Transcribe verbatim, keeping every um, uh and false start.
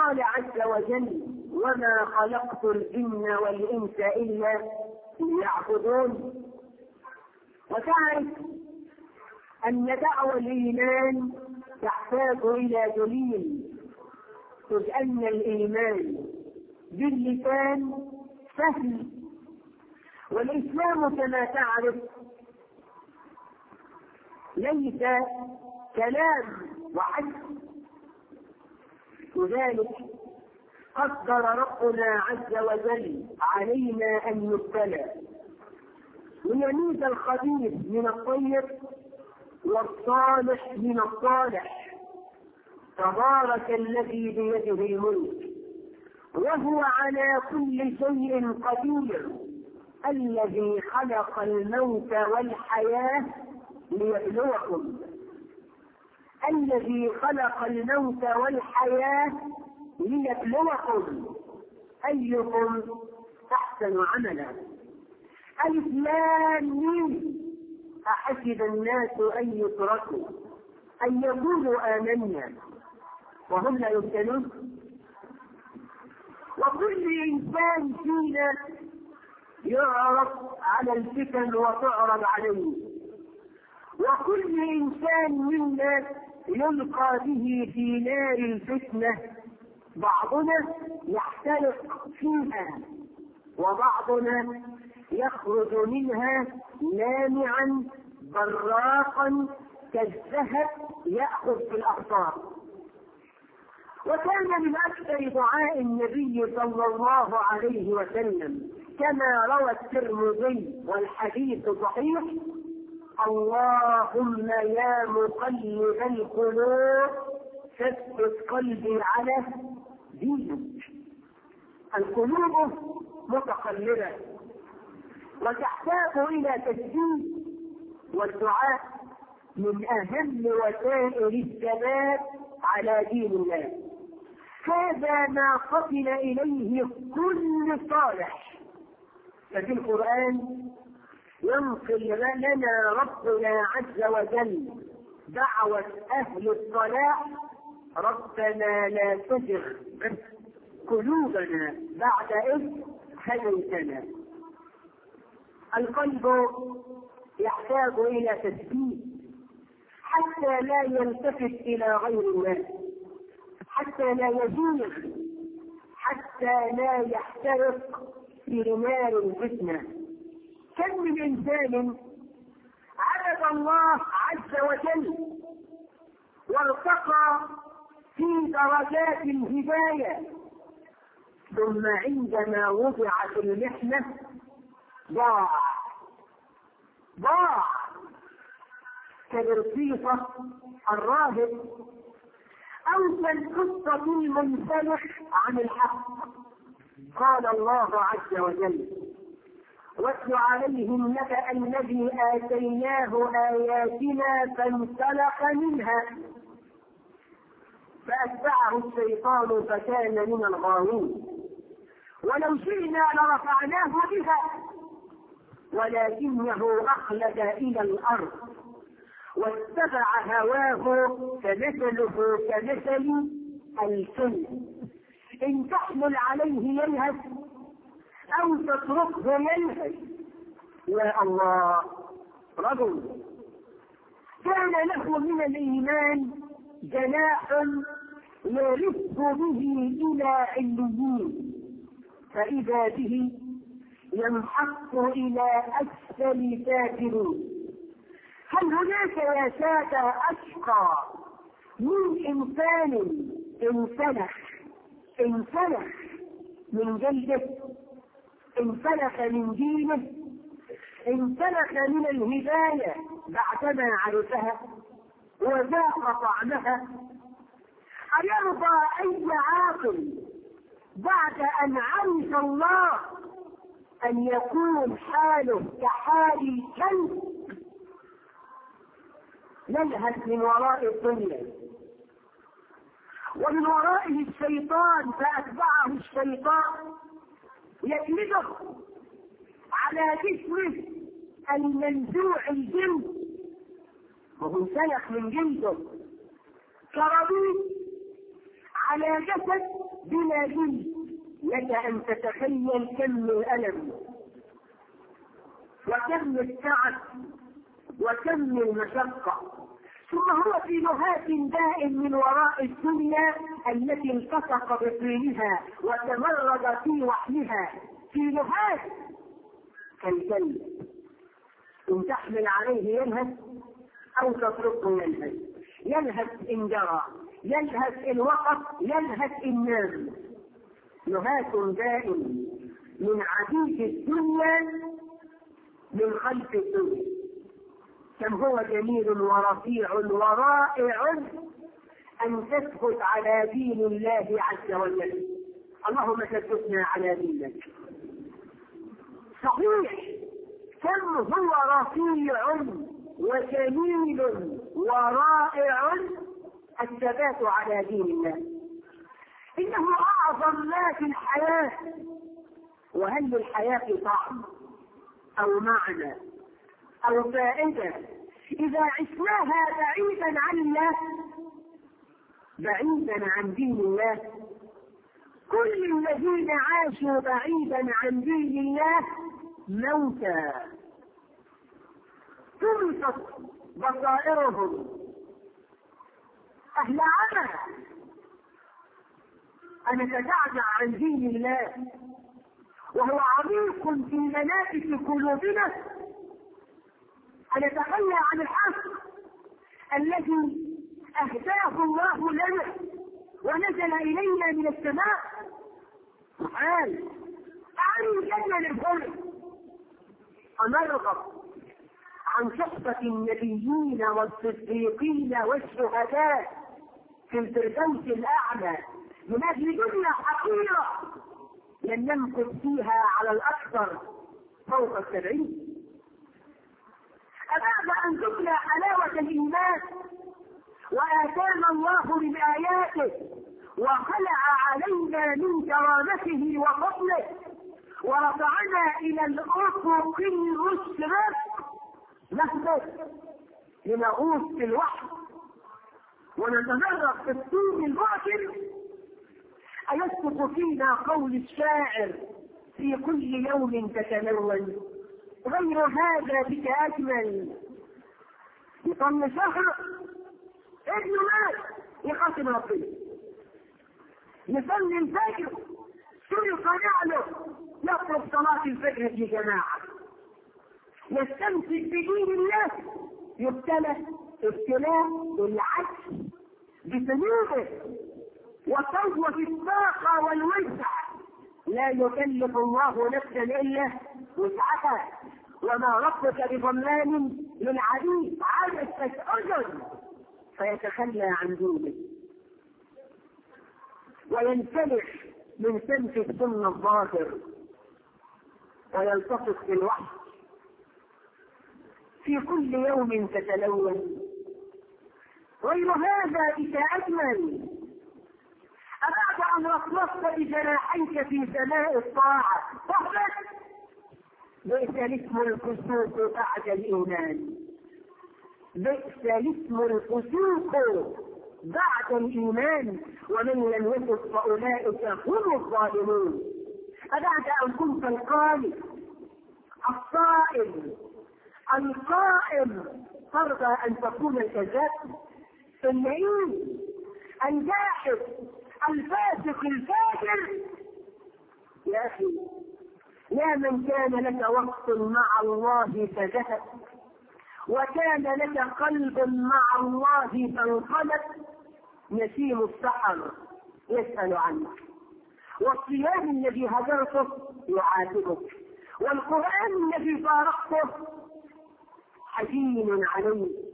قال عز وجل وما خلقت الجن والإنس إلا ليعبدون. وتعرف أن دعوى الإيمان تحتاج إلى دليل، إذ أن الإيمان باللسان سهل، والإسلام كما تعرف ليس كلام وحسب. لذلك قدر ربنا عز وجل علينا أن نبتلى ليميز الخبيث من الطيب والصالح من الصالح. تبارك الذي بيده الملك وهو على كل شيء قدير، الذي خلق الموت والحياة ليبلوكم الذي خلق الموت والحياة ليبلوكم أيكم أحسن عملا. ألف لام ميم أحسب الناس أن يتركوا أن يقولوا آمنا وهم لا يفتنون. وكل إنسان فينا يعرض على الفتن وتعرض عليه، وكل إنسان منا يلقى به في نار الفتنة، بعضنا يحترق فيها وبعضنا يخرج منها لامعا براقا كالذهب يأخذ في الأخطار. وكان من أكثر دعاء النبي صلى الله عليه وسلم كما روى الترمذي والحديث صحيح اللهم يا مقلب القلوب ثبت قلبي على دينك. القلوب متقلبة وتحتاج إلى تثبيت، والدعاء من أهم وسائل الثبات على دين الله. هذا ما قتل إليه كل صالح. ففي القرآن ينقل لنا ربنا عز وجل دعوة أهل الصلاح ربنا لا تزغ قلوبنا بعد إذ هديتنا. القلب يحتاج إلى تثبيت حتى لا يلتفت إلى غير الله، حتى لا يزيغ، حتى لا يحترق في نار الفتنة. كم من إنسان عبد الله عز وجل وارتقى في درجات الهداية، ثم عندما وضعت المحنة ضاع ضاع كبرصيصة الراهب أو كالقطة المنسلخ عن الحق. قال الله عز وجل واتل عليهم نبأ الذي آتيناه آياتنا فانسلخ منها فأتبعه الشيطان فكان من الغاوين. ولو شئنا لرفعناه بها ولكنه أخلد إلى الأرض واتبع هواه فمثله كمثل الكلب إن تحمل عليه يلهث أو تتركه يلهث. يا الله، رجل كان له من الإيمان جناح يلف به إلى عليين، فإذا به ينحط إلى أسفل سافلين. هل هناك يا سادة أشقى من إنسان انسلخ انسلخ من جلده، انسلخ من دينه، انسلخ من الهداية بعدما عرفها وذاق طعمها؟ أيرضى أي عاقل بعد أن عرف الله أن يكون حاله كحال الكلب يلهث من وراء الدنيا ومن ورائه الشيطان فأتبعه الشيطان يكلبه على جسمه المنزوع الجلد وهو سلخ من جلده كربيب على جسد بلا جلد، لك ان تتخيل كم الالم وكم التعب وكم المشقة. ثم هو في لهات دائم من وراء الدنيا التي التصق بطينها وتمرد في وحلها، في لهات كالكلب ان تحمل عليه يلهث او تتركه يلهث، يلهث ان جرى، يلهث ان وقف، يلهث ان نام. لهات دائم من عبيد الدنيا من خلف الدنيا. كم هو جميل ورفيع ورائع ان تثبت على دين الله عز وجل. اللهم ثبتنا على دينك. صحيح كم هو رفيع وجميل ورائع الثبات على دين الله. انه اعظم ما في الحياة. وهل للحياة طعم او معنى او فائدة اذا عشناها بعيدا عن الله، بعيدا عن دين الله؟ كل الذين عاشوا بعيدا عن دين الله موتى، تمسك بصائرهم، اهل عمى، ان نتجعجع عن دين الله وهو عميق في منافذ قلوبنا، ان نتخلى عن الحق الذي اهداه الله لنا ونزل الينا من السماء. سبحان تعالوا الجنه للكل، ونرغب عن صحبة النبيين والصديقين والشهداء في الفردوس الأعلى من أجل دنيا حقيرة لن نمكث فيها على الأكثر فوق السبعين. أبعد أن تتلى حلاوة الإيمان وآتانا الله من آياته وخلع علينا من كرامته وفضله ورفعنا إلى الأفق المشرق نهبط لنغوص في الوحي ونتمرق في الطين الباطل. أيصدق فينا قول الشاعر في كل يوم تتلون غير هذا بك أجمل؟ يطل شهر ابن مات يخاصم ربنا، يصلي الفجر سرق نعله يطلب صلاة الفجر في جماعة، يستمسك بدين الله يبتلى ابتلاء العجز بذنوبه وقوة الطاقة والوسع. لا يكلف الله نفسا الا وسعها وما ربك بظلام للعبيد. عبثت اذن فيتخلى عن دينه وينسلخ من سمت السنة الظاهر ويلتصق بالوحي. في كل يوم تتلون غير هذا بك أجمل. أبعد أن رفرفت بجناحيك في سماء الطاعة صحبك بئس الاسم الفسوق بعد الإيمان. بئس الاسم الفسوق بعد الإيمان ومن لم يتب فأولئك هم الظالمون. أبعد أن كنت القاني الصائم القائم ترضى أن تكون الكذاب اللئيم الجاحد الفاسق الفاجر؟ يا أخي يا من كان لك وقت مع الله فذهب وكان لك قلب مع الله فانقلب، نسيم السحر يسأل عنك، والصيام الذي هجرته يعاتبك، والقرآن الذي فارقته حزين عليك.